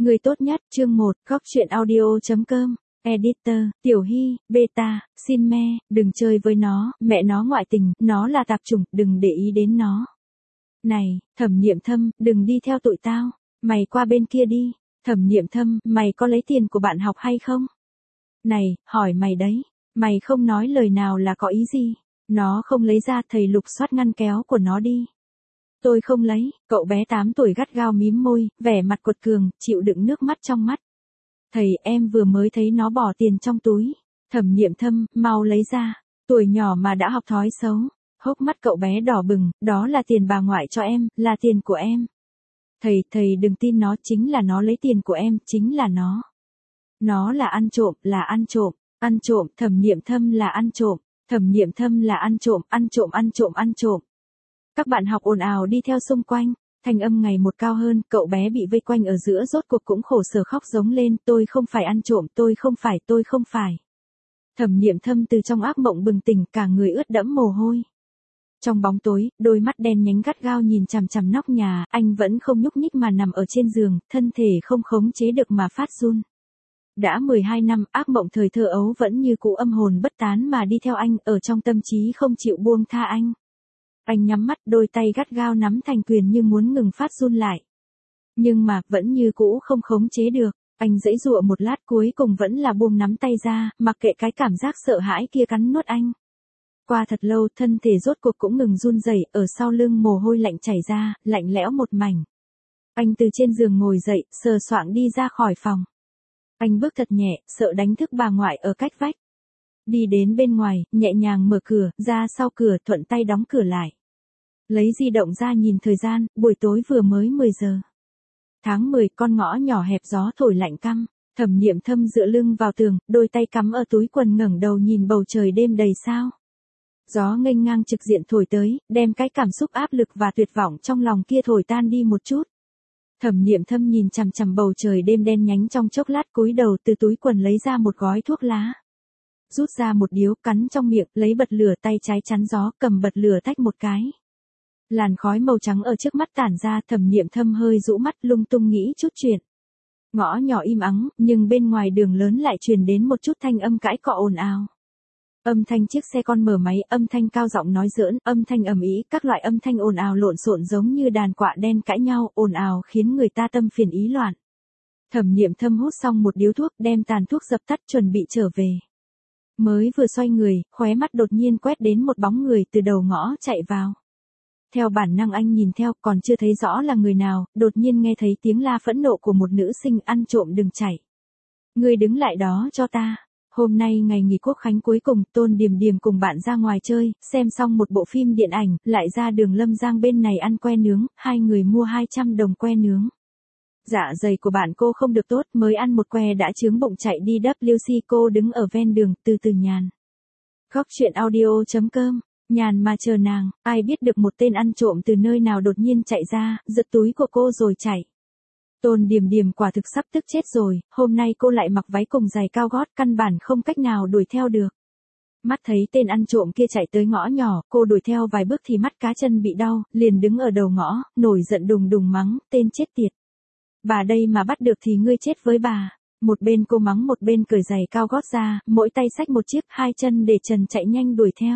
Người tốt nhất, chương 1, góc truyện audio.com, editor, Tiểu Hy, beta, xin me, đừng chơi với nó, mẹ nó ngoại tình, nó là tạp chủng, đừng để ý đến nó. Này, Thẩm Niệm Thâm, đừng đi theo tụi tao, mày qua bên kia đi. Thẩm Niệm Thâm, mày có lấy tiền của bạn học hay không? Này, hỏi mày đấy, mày không nói lời nào là có ý gì? Nó không lấy ra, thầy lục soát ngăn kéo của nó đi. Tôi không lấy, cậu bé 8 tuổi gắt gao mím môi, vẻ mặt quật cường, chịu đựng nước mắt trong mắt. Thầy, em vừa mới thấy nó bỏ tiền trong túi. Thẩm Niệm Thâm, mau lấy ra. Tuổi nhỏ mà đã học thói xấu. Hốc mắt cậu bé đỏ bừng, đó là tiền bà ngoại cho em, là tiền của em. Thầy đừng tin nó, chính là nó lấy tiền của em, chính là nó. Nó là ăn trộm, ăn trộm, Thẩm Niệm Thâm là ăn trộm, Thẩm Niệm Thâm là ăn trộm. Các bạn học ồn ào đi theo xung quanh, thanh âm ngày một cao hơn, cậu bé bị vây quanh ở giữa rốt cuộc cũng khổ sở khóc giống lên, tôi không phải ăn trộm, tôi không phải. Thẩm Niệm Thâm từ trong ác mộng bừng tỉnh, cả người ướt đẫm mồ hôi. Trong bóng tối, đôi mắt đen nhánh gắt gao nhìn chằm chằm nóc nhà, anh vẫn không nhúc nhích mà nằm ở trên giường, thân thể không khống chế được mà phát run. Đã 12 năm, ác mộng thời thơ ấu vẫn như cũ âm hồn bất tán mà đi theo anh, ở trong tâm trí không chịu buông tha anh. Anh nhắm mắt, đôi tay gắt gao nắm thành quyền như muốn ngừng phát run lại. Nhưng mà, vẫn như cũ không khống chế được, anh giãy giụa một lát cuối cùng vẫn là buông nắm tay ra, mặc kệ cái cảm giác sợ hãi kia cắn nuốt anh. Qua thật lâu, thân thể rốt cuộc cũng ngừng run rẩy, ở sau lưng mồ hôi lạnh chảy ra, lạnh lẽo một mảnh. Anh từ trên giường ngồi dậy, sờ soạng đi ra khỏi phòng. Anh bước thật nhẹ, sợ đánh thức bà ngoại ở cách vách. Đi đến bên ngoài, nhẹ nhàng mở cửa, ra sau cửa, thuận tay đóng cửa lại. Lấy di động ra nhìn thời gian, buổi tối vừa mới 10 giờ. Tháng 10, con ngõ nhỏ hẹp gió thổi lạnh căm. Thẩm Niệm Thâm dựa lưng vào tường, đôi tay cắm ở túi quần ngẩng đầu nhìn bầu trời đêm đầy sao. Gió nghênh ngang trực diện thổi tới, đem cái cảm xúc áp lực và tuyệt vọng trong lòng kia thổi tan đi một chút. Thẩm Niệm Thâm nhìn chằm chằm bầu trời đêm đen nhánh trong chốc lát, cúi đầu từ túi quần lấy ra một gói thuốc lá. Rút ra một điếu, cắn trong miệng, lấy bật lửa, tay trái chắn gió, cầm bật lửa tách một cái. Làn khói màu trắng ở trước mắt tản ra, Thẩm Niệm Thâm hơi rũ mắt, lung tung nghĩ chút chuyện. Ngõ nhỏ im ắng, nhưng bên ngoài đường lớn lại truyền đến một chút thanh âm cãi cọ ồn ào. Âm thanh chiếc xe con mở máy, âm thanh cao giọng nói giỡn, âm thanh ầm ĩ, các loại âm thanh ồn ào lộn xộn giống như đàn quạ đen cãi nhau, ồn ào khiến người ta tâm phiền ý loạn. Thẩm Niệm Thâm hút xong một điếu thuốc, đem tàn thuốc dập tắt, chuẩn bị trở về. Mới vừa xoay người, khóe mắt đột nhiên quét đến một bóng người từ đầu ngõ chạy vào. Theo bản năng anh nhìn theo, còn chưa thấy rõ là người nào, đột nhiên nghe thấy tiếng la phẫn nộ của một nữ sinh, ăn trộm đừng chạy. Ngươi đứng lại đó cho ta. Hôm nay ngày nghỉ Quốc khánh cuối cùng, Tôn Điềm Điềm cùng bạn ra ngoài chơi, xem xong một bộ phim điện ảnh, lại ra đường Lâm Giang bên này ăn que nướng, hai người mua 200 đồng que nướng. Dạ dày của bạn cô không được tốt, mới ăn một que đã chướng bụng, chạy đi WC. Cô đứng ở ven đường, từ từ nhàn. Góc truyện audio.com, nhàn mà chờ nàng, ai biết được một tên ăn trộm từ nơi nào đột nhiên chạy ra, giật túi của cô rồi chạy. Tôn Điềm Điềm quả thực sắp tức chết rồi, hôm nay cô lại mặc váy cùng giày cao gót, căn bản không cách nào đuổi theo được. Mắt thấy tên ăn trộm kia chạy tới ngõ nhỏ, cô đuổi theo vài bước thì mắt cá chân bị đau, liền đứng ở đầu ngõ, nổi giận đùng đùng mắng, tên chết tiệt. Bà đây mà bắt được thì ngươi chết với bà. Một bên cô mắng một bên cởi giày cao gót ra, mỗi tay xách một chiếc, hai chân để trần chạy nhanh đuổi theo.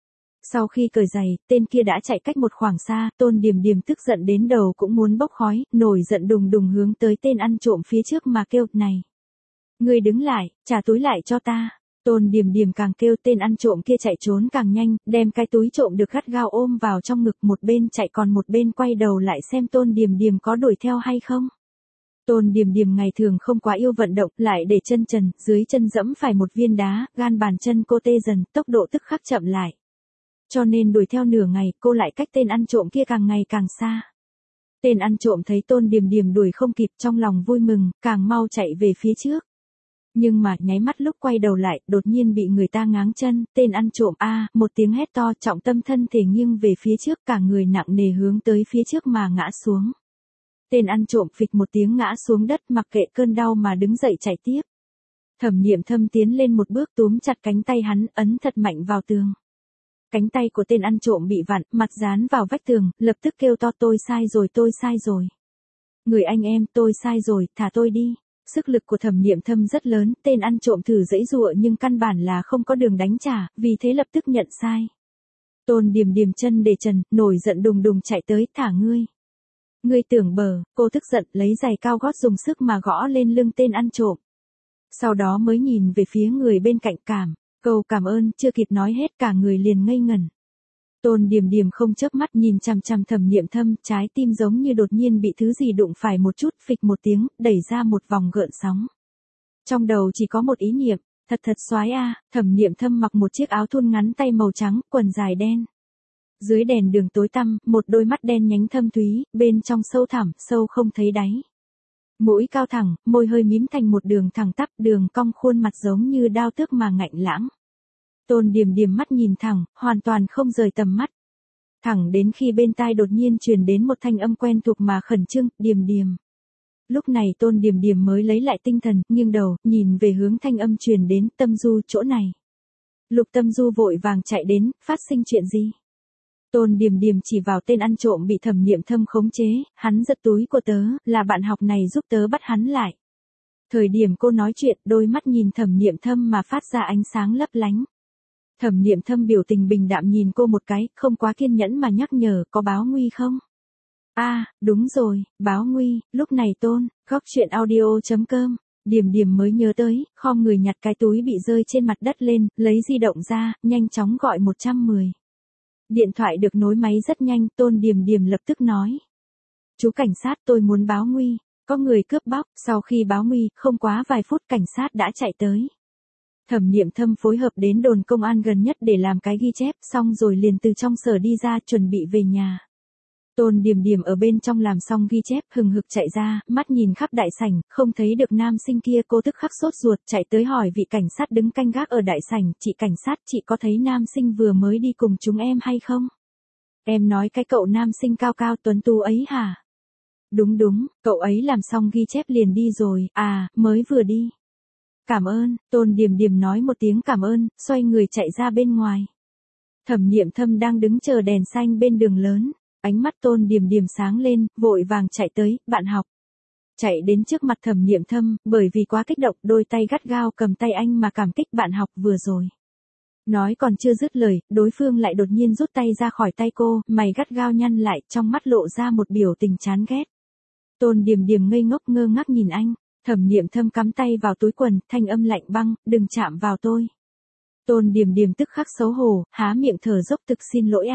Sau khi cởi giày, tên kia đã chạy cách một khoảng xa, Tôn Điềm Điềm tức giận đến đầu cũng muốn bốc khói, nổi giận đùng đùng hướng tới tên ăn trộm phía trước mà kêu, này. Ngươi đứng lại, trả túi lại cho ta. Tôn Điềm Điềm càng kêu, tên ăn trộm kia chạy trốn càng nhanh, đem cái túi trộm được gắt gao ôm vào trong ngực, một bên chạy còn một bên quay đầu lại xem Tôn Điềm Điềm có đuổi theo hay không. Tôn Điềm Điềm ngày thường không quá yêu vận động, lại để chân trần, dưới chân dẫm phải một viên đá, gan bàn chân cô tê dần, tốc độ tức khắc chậm lại. Cho nên đuổi theo nửa ngày, cô lại cách tên ăn trộm kia càng ngày càng xa. Tên ăn trộm thấy Tôn Điềm Điềm đuổi không kịp, trong lòng vui mừng, càng mau chạy về phía trước. Nhưng mà, nháy mắt lúc quay đầu lại, đột nhiên bị người ta ngáng chân, tên ăn trộm một tiếng hét to, trọng tâm thân thể nghiêng về phía trước, cả người nặng nề hướng tới phía trước mà ngã xuống. Tên ăn trộm phịch một tiếng ngã xuống đất, mặc kệ cơn đau mà đứng dậy chạy tiếp. Thẩm Niệm Thâm tiến lên một bước túm chặt cánh tay hắn, ấn thật mạnh vào tường. Cánh tay của tên ăn trộm bị vặn, mặt dán vào vách tường, lập tức kêu to, tôi sai rồi. Người anh em, tôi sai rồi, thả tôi đi. Sức lực của Thẩm Niệm Thâm rất lớn, tên ăn trộm thử giãy giụa nhưng căn bản là không có đường đánh trả, vì thế lập tức nhận sai. Tôn Điềm Điềm chân để trần, nổi giận đùng đùng chạy tới, thả ngươi. Ngươi tưởng bờ, cô tức giận lấy giày cao gót dùng sức mà gõ lên lưng tên ăn trộm. Sau đó mới nhìn về phía người bên cạnh câu cảm ơn chưa kịp nói hết cả người liền ngây ngẩn. Tôn Điềm Điềm không chớp mắt nhìn chằm chằm Thẩm Niệm Thâm, trái tim giống như đột nhiên bị thứ gì đụng phải một chút, phịch một tiếng, đẩy ra một vòng gợn sóng. Trong đầu chỉ có một ý niệm, thật xoái a. Thẩm Niệm Thâm mặc một chiếc áo thun ngắn tay màu trắng, quần dài đen. Dưới đèn đường tối tăm, một đôi mắt đen nhánh thâm thúy, bên trong sâu thẳm, sâu không thấy đáy. Mũi cao thẳng, môi hơi mím thành một đường thẳng tắp, đường cong khuôn mặt giống như đao tước mà ngạnh lãng. Tôn Điềm Điềm mắt nhìn thẳng, hoàn toàn không rời tầm mắt. Thẳng đến khi bên tai đột nhiên truyền đến một thanh âm quen thuộc mà khẩn trương, Điềm Điềm. Lúc này Tôn Điềm Điềm mới lấy lại tinh thần, nghiêng đầu, nhìn về hướng thanh âm truyền đến, Tâm Du chỗ này. Lục Tâm Du vội vàng chạy đến, phát sinh chuyện gì? Tôn Điềm Điềm chỉ vào tên ăn trộm bị Thẩm Niệm Thâm khống chế, hắn giật túi của tớ, là bạn học này giúp tớ bắt hắn lại. Thời điểm cô nói chuyện, đôi mắt nhìn Thẩm Niệm Thâm mà phát ra ánh sáng lấp lánh. Thẩm Niệm Thâm biểu tình bình đạm nhìn cô một cái, không quá kiên nhẫn mà nhắc nhở, có báo nguy không? Đúng rồi, báo nguy. Lúc này Góc truyện audio.com, Điềm Điềm mới nhớ tới, khom người nhặt cái túi bị rơi trên mặt đất lên, lấy di động ra, nhanh chóng gọi 110. Điện thoại được nối máy rất nhanh, Tôn Điềm Điềm lập tức nói. Chú cảnh sát, tôi muốn báo nguy, có người cướp bóc. Sau khi báo nguy, không quá vài phút cảnh sát đã chạy tới. Thẩm Niệm Thâm phối hợp đến đồn công an gần nhất để làm cái ghi chép, xong rồi liền từ trong sở đi ra, chuẩn bị về nhà. Tôn Điềm Điềm ở bên trong làm xong ghi chép, hừng hực chạy ra, mắt nhìn khắp đại sảnh, không thấy được nam sinh kia, cô tức khắc sốt ruột, chạy tới hỏi vị cảnh sát đứng canh gác ở đại sảnh, chị cảnh sát, chị có thấy nam sinh vừa mới đi cùng chúng em hay không? Em nói cái cậu nam sinh cao cao tuấn tú ấy hả? Đúng, cậu ấy làm xong ghi chép liền đi rồi, mới vừa đi. Cảm ơn, Tôn Điềm Điềm nói một tiếng cảm ơn, xoay người chạy ra bên ngoài. Thẩm Niệm Thâm đang đứng chờ đèn xanh bên đường lớn, ánh mắt Tôn Điềm Điềm sáng lên, vội vàng chạy tới, bạn học. Chạy đến trước mặt Thẩm Niệm Thâm, bởi vì quá kích động, đôi tay gắt gao cầm tay anh mà cảm kích bạn học vừa rồi. Nói còn chưa dứt lời, đối phương lại đột nhiên rút tay ra khỏi tay cô, mày gắt gao nhăn lại, trong mắt lộ ra một biểu tình chán ghét. Tôn Điềm Điềm ngây ngốc ngơ ngác nhìn anh. Thẩm Niệm Thâm cắm tay vào túi quần, thanh âm lạnh băng, đừng chạm vào tôi. Tôn Điềm Điềm tức khắc xấu hổ, há miệng thở dốc thực xin lỗi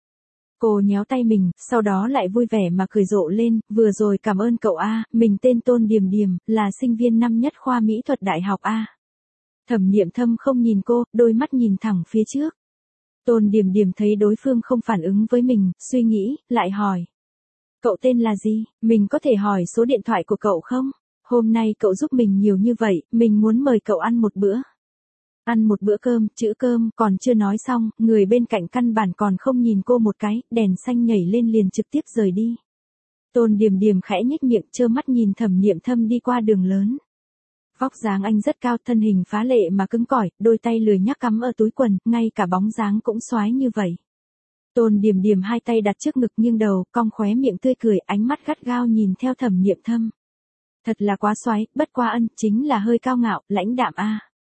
Cô nhéo tay mình, sau đó lại vui vẻ mà cười rộ lên, vừa rồi cảm ơn cậu mình tên Tôn Điềm Điềm, là sinh viên năm nhất khoa mỹ thuật đại học Thẩm Niệm Thâm không nhìn cô, đôi mắt nhìn thẳng phía trước. Tôn Điềm Điềm thấy đối phương không phản ứng với mình, suy nghĩ, lại hỏi. Cậu tên là gì, mình có thể hỏi số điện thoại của cậu không? Hôm nay cậu giúp mình nhiều như vậy, mình muốn mời cậu ăn một bữa. Ăn một bữa cơm, chữ cơm, còn chưa nói xong, người bên cạnh căn bản còn không nhìn cô một cái, đèn xanh nhảy lên liền trực tiếp rời đi. Tôn Điềm Điềm khẽ nhếch miệng, trơ mắt nhìn Thẩm Niệm Thâm đi qua đường lớn. Vóc dáng anh rất cao, thân hình phá lệ mà cứng cỏi, đôi tay lười nhác cắm ở túi quần, ngay cả bóng dáng cũng xoái như vậy. Tôn Điềm Điềm hai tay đặt trước ngực nghiêng đầu, cong khóe miệng tươi cười, ánh mắt gắt gao nhìn theo Thẩm Niệm Thâm. Thật là quá xoái, bất quá chính là hơi cao ngạo, lãnh đạm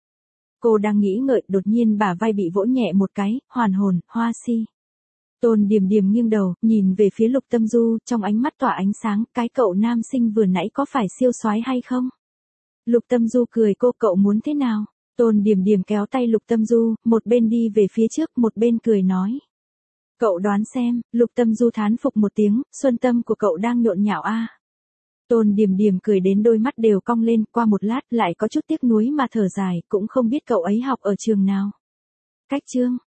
Cô đang nghĩ ngợi, đột nhiên bả vai bị vỗ nhẹ một cái, hoàn hồn, hoa si. Tôn Điềm Điềm nghiêng đầu, nhìn về phía Lục Tâm Du, trong ánh mắt tỏa ánh sáng, cái cậu nam sinh vừa nãy có phải siêu xoái hay không? Lục Tâm Du cười cô, cậu muốn thế nào? Tôn Điềm Điềm kéo tay Lục Tâm Du, một bên đi về phía trước, một bên cười nói. Cậu đoán xem, Lục Tâm Du thán phục một tiếng, xuân tâm của cậu đang nhộn nhạo Tôn Điềm Điềm cười đến đôi mắt đều cong lên, qua một lát lại có chút tiếc nuối mà thở dài, cũng không biết cậu ấy học ở trường nào. Cách chương